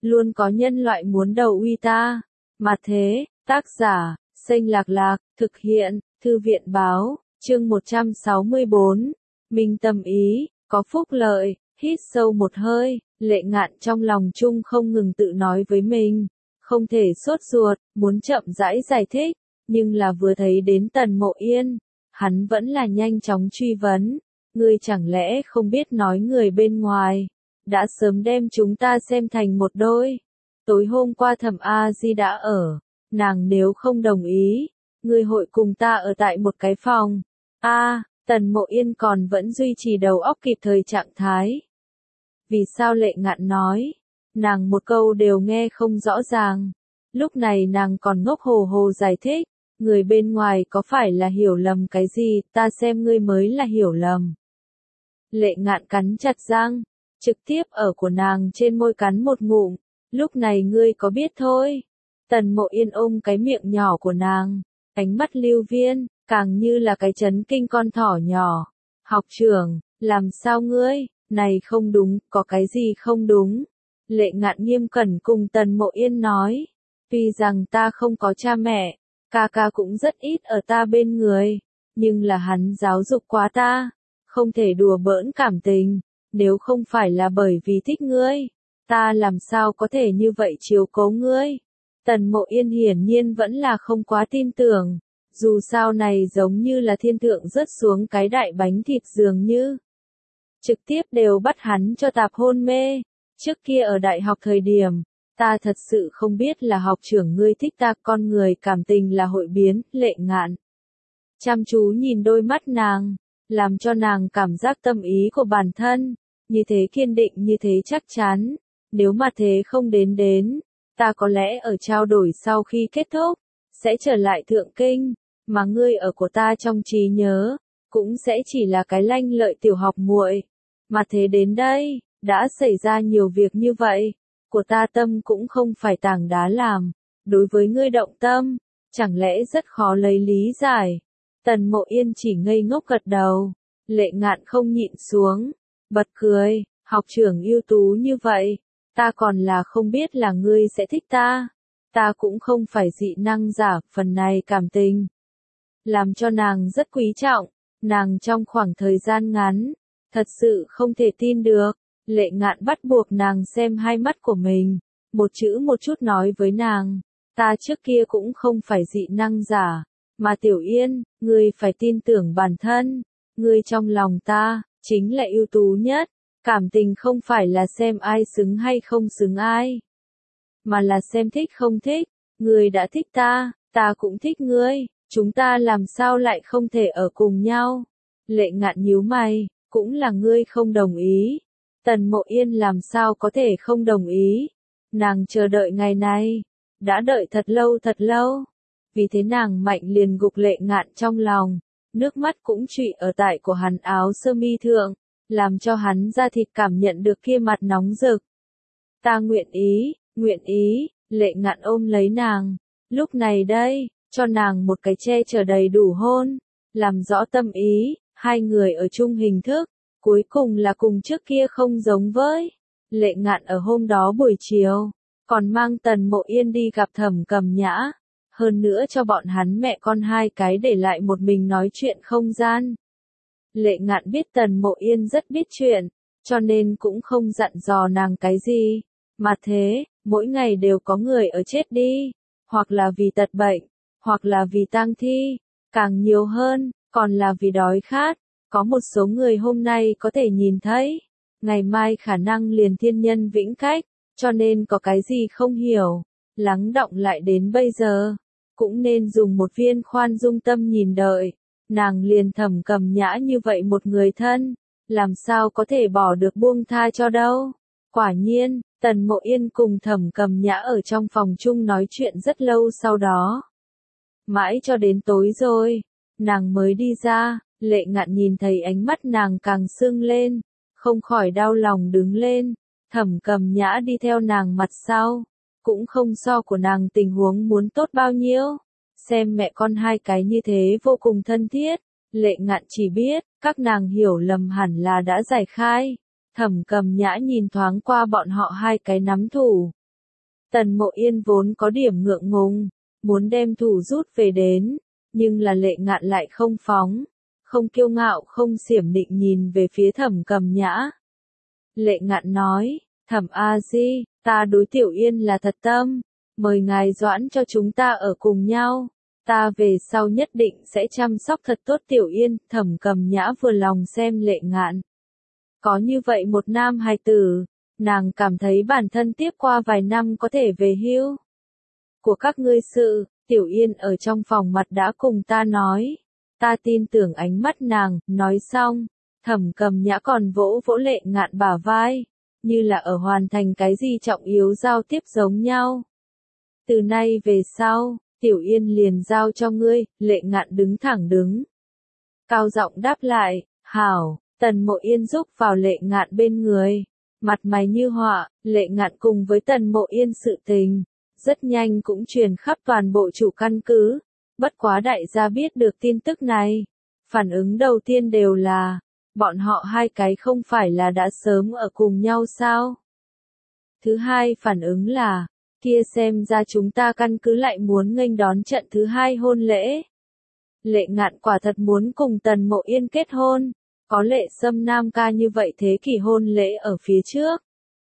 luôn có nhân loại muốn đầu uy ta. Mà thế, tác giả, Xanh Lạc Lạc, thực hiện, Thư viện báo, chương 164, Minh tâm ý, có phúc lợi, hít sâu một hơi, Lệ Ngạn trong lòng chung không ngừng tự nói với mình, không thể sốt ruột, muốn chậm rãi giải thích, nhưng là vừa thấy đến Tần Mộ Yên, hắn vẫn là nhanh chóng truy vấn, ngươi chẳng lẽ không biết nói người bên ngoài, đã sớm đem chúng ta xem thành một đôi. Tối hôm qua Thẩm A Di đã ở, nàng nếu không đồng ý, ngươi hội cùng ta ở tại một cái phòng. Tần Mộ Yên còn vẫn duy trì đầu óc kịp thời trạng thái. Vì sao Lệ Ngạn nói, nàng một câu đều nghe không rõ ràng. Lúc này nàng còn ngốc hồ hồ giải thích, người bên ngoài có phải là hiểu lầm cái gì, ta xem ngươi mới là hiểu lầm. Lệ Ngạn cắn chặt răng, trực tiếp ở của nàng trên môi cắn một ngụm, lúc này ngươi có biết thôi. Tần Mộ Yên ôm cái miệng nhỏ của nàng, ánh mắt lưu viên, càng như là cái chấn kinh con thỏ nhỏ. Học trưởng, làm sao ngươi, này không đúng, có cái gì không đúng? Lệ Ngạn nghiêm cẩn cùng Tần Mộ Yên nói, tuy rằng ta không có cha mẹ, ca ca cũng rất ít ở ta bên người, nhưng là hắn giáo dục quá ta, không thể đùa bỡn cảm tình, nếu không phải là bởi vì thích ngươi, ta làm sao có thể như vậy chiếu cố ngươi. Tần Mộ Yên hiển nhiên vẫn là không quá tin tưởng, dù sao này giống như là thiên thượng rớt xuống cái đại bánh thịt dường như. Trực tiếp đều bắt hắn cho tạp hôn mê, trước kia ở đại học thời điểm, ta thật sự không biết là học trưởng ngươi thích ta, con người cảm tình là hội biến. Lệ Ngạn chăm chú nhìn đôi mắt nàng, làm cho nàng cảm giác tâm ý của bản thân, như thế kiên định, như thế chắc chắn, nếu mà thế không đến, ta có lẽ ở trao đổi sau khi kết thúc, sẽ trở lại thượng kinh, mà ngươi ở của ta trong trí nhớ, cũng sẽ chỉ là cái lanh lợi tiểu học muội. Mà thế đến đây, đã xảy ra nhiều việc như vậy, của ta tâm cũng không phải tảng đá làm, đối với ngươi động tâm, chẳng lẽ rất khó lấy lý giải. Tần Mộ Yên chỉ ngây ngốc gật đầu, Lệ Ngạn không nhịn xuống, bật cười, học trưởng ưu tú như vậy, ta còn là không biết là ngươi sẽ thích ta cũng không phải dị năng giả, phần này cảm tình, làm cho nàng rất quý trọng, nàng trong khoảng thời gian ngắn, thật sự không thể tin được. Lệ Ngạn bắt buộc nàng xem hai mắt của mình, một chữ một chút nói với nàng, ta trước kia cũng không phải dị năng giả, mà Tiểu Yên, ngươi phải tin tưởng bản thân, ngươi trong lòng ta, chính là ưu tú nhất, cảm tình không phải là xem ai xứng hay không xứng ai, mà là xem thích không thích, ngươi đã thích ta cũng thích ngươi, chúng ta làm sao lại không thể ở cùng nhau. Lệ Ngạn nhíu mày, cũng là ngươi không đồng ý. Tần Mộ Yên làm sao có thể không đồng ý, nàng chờ đợi ngày này, đã đợi thật lâu, vì thế nàng mạnh liền gục Lệ Ngạn trong lòng, nước mắt cũng trụy ở tại của hắn áo sơ mi thượng, làm cho hắn da thịt cảm nhận được kia mặt nóng rực. Ta nguyện ý, Lệ Ngạn ôm lấy nàng, lúc này đây, cho nàng một cái che chở đầy đủ hôn, làm rõ tâm ý, hai người ở chung hình thức. Cuối cùng là cùng trước kia không giống với. Lệ Ngạn ở hôm đó buổi chiều, còn mang Tần Mộ Yên đi gặp Thẩm Cầm Nhã, hơn nữa cho bọn hắn mẹ con hai cái để lại một mình nói chuyện không gian. Lệ Ngạn biết Tần Mộ Yên rất biết chuyện, cho nên cũng không dặn dò nàng cái gì, mà thế, mỗi ngày đều có người ở chết đi, hoặc là vì tật bệnh, hoặc là vì tang thi, càng nhiều hơn, còn là vì đói khát. Có một số người hôm nay có thể nhìn thấy, ngày mai khả năng liền thiên nhân vĩnh cách, cho nên có cái gì không hiểu, lắng đọng lại đến bây giờ, cũng nên dùng một viên khoan dung tâm nhìn đợi, nàng liền Thẩm Cầm Nhã như vậy một người thân, làm sao có thể bỏ được buông tha cho đâu. Quả nhiên, Tần Mộ Yên cùng Thẩm Cầm Nhã ở trong phòng chung nói chuyện rất lâu sau đó. Mãi cho đến tối rồi, nàng mới đi ra. Lệ Ngạn nhìn thấy ánh mắt nàng càng sưng lên, không khỏi đau lòng đứng lên, Thẩm Cầm Nhã đi theo nàng mặt sau, cũng không so của nàng tình huống muốn tốt bao nhiêu, xem mẹ con hai cái như thế vô cùng thân thiết, Lệ Ngạn chỉ biết, các nàng hiểu lầm hẳn là đã giải khai, Thẩm Cầm Nhã nhìn thoáng qua bọn họ hai cái nắm thủ, Tần Mộ Yên vốn có điểm ngượng ngùng, muốn đem thủ rút về đến, nhưng là Lệ Ngạn lại không phóng, không kiêu ngạo không xiểm định nhìn về phía Thẩm Cầm Nhã. Lệ Ngạn nói, Thẩm A Di, ta đối Tiểu Yên là thật tâm, mời ngài doãn cho chúng ta ở cùng nhau, ta về sau nhất định sẽ chăm sóc thật tốt Tiểu Yên. Thẩm Cầm Nhã vừa lòng xem Lệ Ngạn. Có như vậy một nam hài tử, nàng cảm thấy bản thân tiếp qua vài năm có thể về hưu. Của các ngươi sự, Tiểu Yên ở trong phòng mặt đã cùng ta nói. Ta tin tưởng ánh mắt nàng, nói xong, Thẩm Cầm Nhã còn vỗ vỗ Lệ Ngạn bả vai, như là ở hoàn thành cái gì trọng yếu giao tiếp giống nhau. Từ nay về sau, Tiểu Yên liền giao cho ngươi. Lệ Ngạn đứng thẳng đứng. Cao giọng đáp lại, hảo. Tần Mộ Yên giúp vào Lệ Ngạn bên người, mặt mày như họa. Lệ Ngạn cùng với Tần Mộ Yên sự tình, rất nhanh cũng truyền khắp toàn bộ chủ căn cứ. Bất quá đại gia biết được tin tức này, phản ứng đầu tiên đều là, bọn họ hai cái không phải là đã sớm ở cùng nhau sao? Thứ hai phản ứng là, kia xem ra chúng ta căn cứ lại muốn nghênh đón trận thứ hai hôn lễ. Lệ Ngạn quả thật muốn cùng Tần Mộ Yên kết hôn, có Lệ Sâm Nam ca như vậy thế kỷ hôn lễ ở phía trước.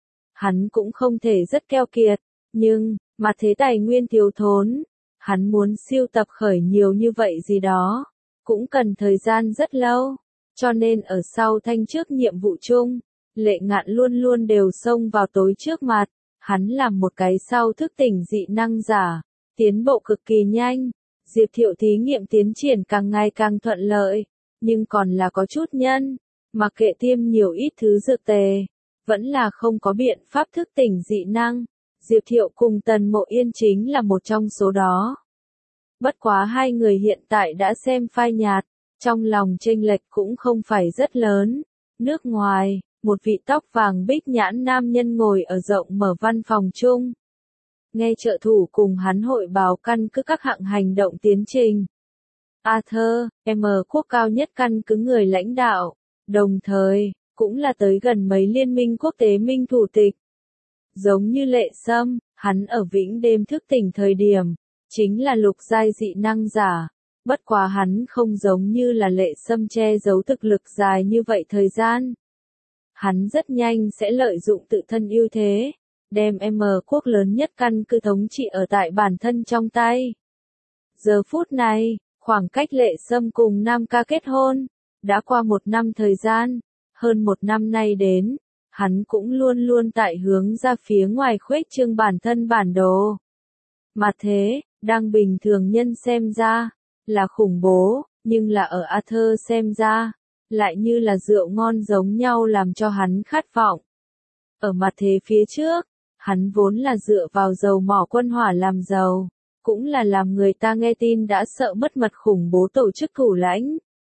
Hắn cũng không thể rất keo kiệt, nhưng, mà thế tài nguyên thiếu thốn, hắn muốn siêu tập khởi nhiều như vậy gì đó, cũng cần thời gian rất lâu, cho nên ở sau thanh trước nhiệm vụ chung, Lệ Ngạn luôn luôn đều xông vào tối trước mặt, hắn làm một cái sau thức tỉnh dị năng giả, tiến bộ cực kỳ nhanh, Diệp Thiệu thí nghiệm tiến triển càng ngày càng thuận lợi, nhưng còn là có chút nhân, mặc kệ tiêm nhiều ít thứ dược tề, vẫn là không có biện pháp thức tỉnh dị năng. Diệp Thiệu cùng Tần Mộ Yên chính là một trong số đó. Bất quá hai người hiện tại đã xem phai nhạt, trong lòng chênh lệch cũng không phải rất lớn. Nước ngoài, một vị tóc vàng bích nhãn nam nhân ngồi ở rộng mở văn phòng chung. Nghe trợ thủ cùng hắn hội báo căn cứ các hạng hành động tiến trình. Arthur, quốc cao nhất căn cứ người lãnh đạo, đồng thời, cũng là tới gần mấy liên minh quốc tế minh thủ tịch. Giống như Lệ Sâm, hắn ở Vĩnh Đêm thức tỉnh thời điểm, chính là lục giai dị năng giả. Bất quá hắn không giống như là Lệ Sâm che giấu thực lực dài như vậy thời gian. Hắn rất nhanh sẽ lợi dụng tự thân ưu thế, đem quốc lớn nhất căn cứ thống trị ở tại bản thân trong tay. Giờ phút này, khoảng cách Lệ Sâm cùng Nam ca kết hôn, đã qua 1 năm thời gian, hơn 1 năm nay đến, hắn cũng luôn luôn tại hướng ra phía ngoài khuếch trương bản thân bản đồ. Mà thế, đang bình thường nhân xem ra, là khủng bố, nhưng là ở Arthur xem ra, lại như là rượu ngon giống nhau làm cho hắn khát vọng. Ở mặt thế phía trước, hắn vốn là dựa vào dầu mỏ quân hỏa làm giàu, cũng là làm người ta nghe tin đã sợ mất mật khủng bố tổ chức thủ lãnh.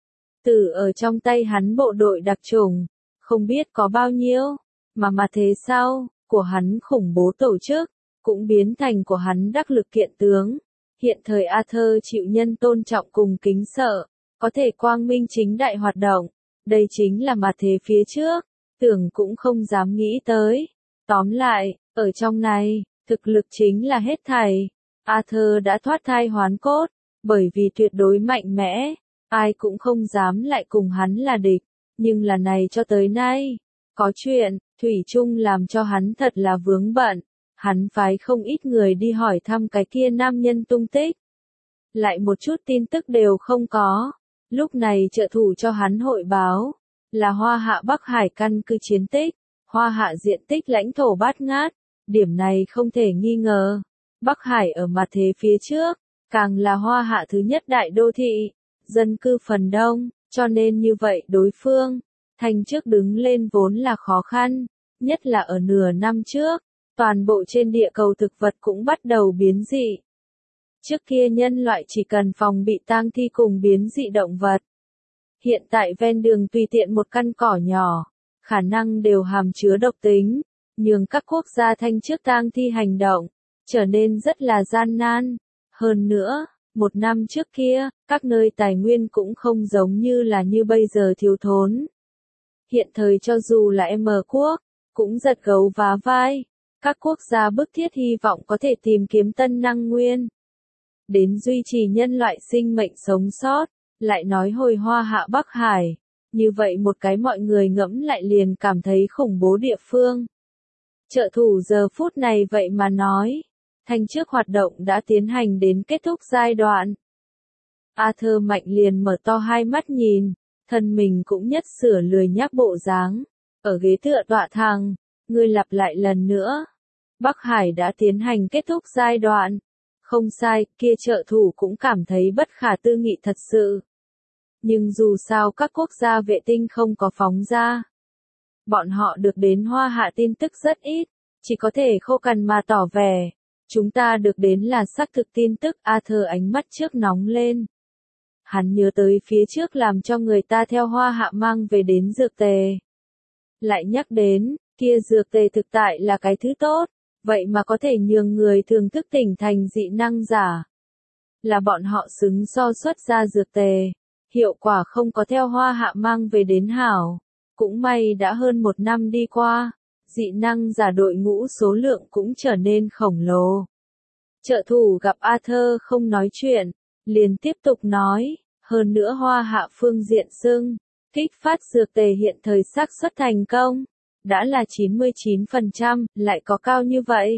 Từ ở trong tay hắn bộ đội đặc chủng, không biết có bao nhiêu, mà thế sau, của hắn khủng bố tổ chức, cũng biến thành của hắn đắc lực kiện tướng. Hiện thời Arthur chịu nhân tôn trọng cùng kính sợ, có thể quang minh chính đại hoạt động, đây chính là mà thế phía trước, tưởng cũng không dám nghĩ tới. Tóm lại, ở trong này, thực lực chính là hết thảy. Arthur đã thoát thai hoán cốt, bởi vì tuyệt đối mạnh mẽ, ai cũng không dám lại cùng hắn là địch, nhưng là này cho tới nay, có chuyện, Thủy chung làm cho hắn thật là vướng bận, hắn phái không ít người đi hỏi thăm cái kia nam nhân tung tích. Lại một chút tin tức đều không có, lúc này trợ thủ cho hắn hội báo, là Hoa Hạ Bắc Hải căn cứ chiến tích, Hoa Hạ diện tích lãnh thổ bát ngát, điểm này không thể nghi ngờ. Bắc Hải ở mặt thế phía trước, càng là Hoa Hạ thứ nhất đại đô thị, dân cư phần đông, cho nên như vậy đối phương, thành trước đứng lên vốn là khó khăn, nhất là ở nửa năm trước, toàn bộ trên địa cầu thực vật cũng bắt đầu biến dị. Trước kia nhân loại chỉ cần phòng bị tang thi cùng biến dị động vật. Hiện tại ven đường tùy tiện một căn cỏ nhỏ, khả năng đều hàm chứa độc tính, nhường các quốc gia thanh trước tang thi hành động, trở nên rất là gian nan. Hơn nữa, 1 năm trước kia, các nơi tài nguyên cũng không giống như là như bây giờ thiếu thốn. Hiện thời cho dù là quốc, cũng giật gấu vá vai, Các quốc gia bức thiết hy vọng có thể tìm kiếm tân năng nguyên, đến duy trì nhân loại sinh mệnh sống sót, lại nói hồi Hoa Hạ Bắc Hải. Như vậy một cái mọi người ngẫm lại liền cảm thấy khủng bố địa phương. Trợ thủ giờ phút này vậy mà nói, thanh trước hoạt động đã tiến hành đến kết thúc giai đoạn. Arthur Mạnh liền mở to hai mắt nhìn, thân mình cũng nhất sửa lười nhác bộ dáng, ở ghế tựa tọa thằng, ngươi lặp lại lần nữa. Bắc Hải đã tiến hành kết thúc giai đoạn. Không sai, kia trợ thủ cũng cảm thấy bất khả tư nghị thật sự. Nhưng dù sao các quốc gia vệ tinh không có phóng ra. Bọn họ được đến Hoa Hạ tin tức rất ít, chỉ có thể khô cằn mà tỏ vẻ. Chúng ta được đến là xác thực tin tức. Arthur ánh mắt trước nóng lên. Hắn nhớ tới phía trước làm cho người ta theo Hoa Hạ mang về đến dược tề. Lại nhắc đến, kia dược tề thực tại là cái thứ tốt, vậy mà có thể nhường người thường thức tỉnh thành dị năng giả. Là bọn họ xứng so xuất ra dược tề, hiệu quả không có theo Hoa Hạ mang về đến hảo. Cũng may đã hơn 1 năm đi qua, dị năng giả đội ngũ số lượng cũng trở nên khổng lồ. Trợ thủ gặp Arthur không nói chuyện, liền tiếp tục nói, hơn nữa Hoa Hạ phương diện xưng, kích phát dược tề hiện thời xác suất thành công, đã là 99%, lại có cao như vậy.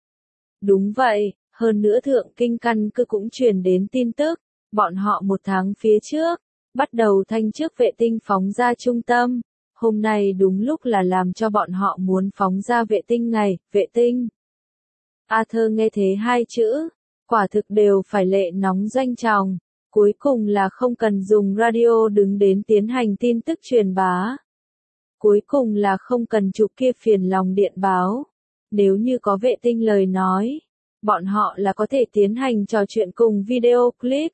Đúng vậy, hơn nữa thượng kinh căn cứ cũng truyền đến tin tức, bọn họ 1 tháng phía trước, bắt đầu thanh trước vệ tinh phóng ra trung tâm, hôm nay đúng lúc là làm cho bọn họ muốn phóng ra vệ tinh ngày, vệ tinh. Arthur nghe thế hai chữ, quả thực đều phải lệ nóng doanh tròng, cuối cùng là không cần dùng radio đứng đến tiến hành tin tức truyền bá. Cuối cùng là không cần chụp kia phiền lòng điện báo. Nếu như có vệ tinh lời nói, bọn họ là có thể tiến hành trò chuyện cùng video clip.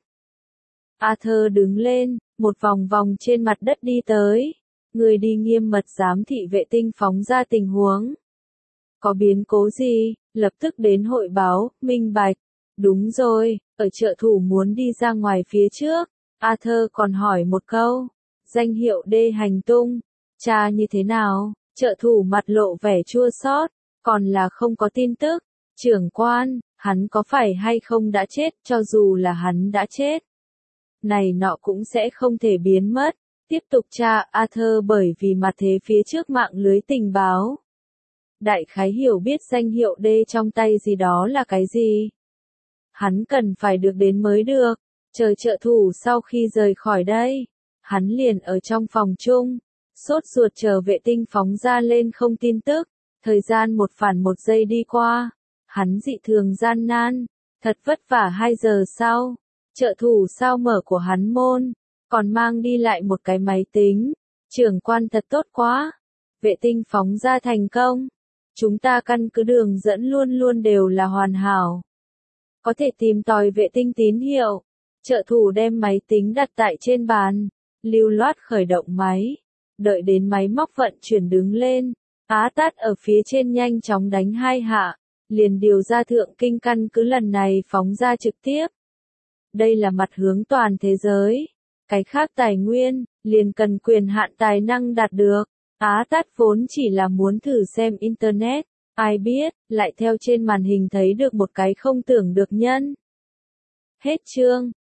Arthur đứng lên, một vòng vòng trên mặt đất đi tới. Người đi nghiêm mật giám thị vệ tinh phóng ra tình huống. Có biến cố gì, lập tức đến hội báo, minh bạch. Đúng rồi, ở trợ thủ muốn đi ra ngoài phía trước, Arthur còn hỏi một câu. Danh hiệu D hành tung, cha như thế nào? Trợ thủ mặt lộ vẻ chua xót, còn là không có tin tức. Trưởng quan, hắn có phải hay không đã chết, cho dù là hắn đã chết. Này nọ cũng sẽ không thể biến mất. Tiếp tục tra Arthur bởi vì mặt thế phía trước mạng lưới tình báo. Đại khái hiểu biết danh hiệu D trong tay gì đó là cái gì. Hắn cần phải được đến mới được. Chờ trợ thủ sau khi rời khỏi đây. Hắn liền ở trong phòng chung. Sốt ruột chờ vệ tinh phóng ra lên không tin tức. Thời gian 1 phản 1 giây đi qua. Hắn dị thường gian nan. Thật vất vả 2 giờ sau. Trợ thủ sao mở của hắn môn. Còn mang đi lại một cái máy tính. Trưởng quan thật tốt quá. Vệ tinh phóng ra thành công. Chúng ta căn cứ đường dẫn luôn luôn đều là hoàn hảo. Có thể tìm tòi vệ tinh tín hiệu. Trợ thủ đem máy tính đặt tại trên bàn. Lưu loát khởi động máy. Đợi đến máy móc vận chuyển đứng lên. Á tát ở phía trên nhanh chóng đánh 2 hạ. Liền điều ra thượng kinh căn cứ lần này phóng ra trực tiếp. Đây là mặt hướng toàn thế giới. Cái khác tài nguyên, liền cần quyền hạn tài năng đạt được. Á tát vốn chỉ là muốn thử xem Internet. Ai biết, lại theo trên màn hình thấy được một cái không tưởng được nhân. Hết chương.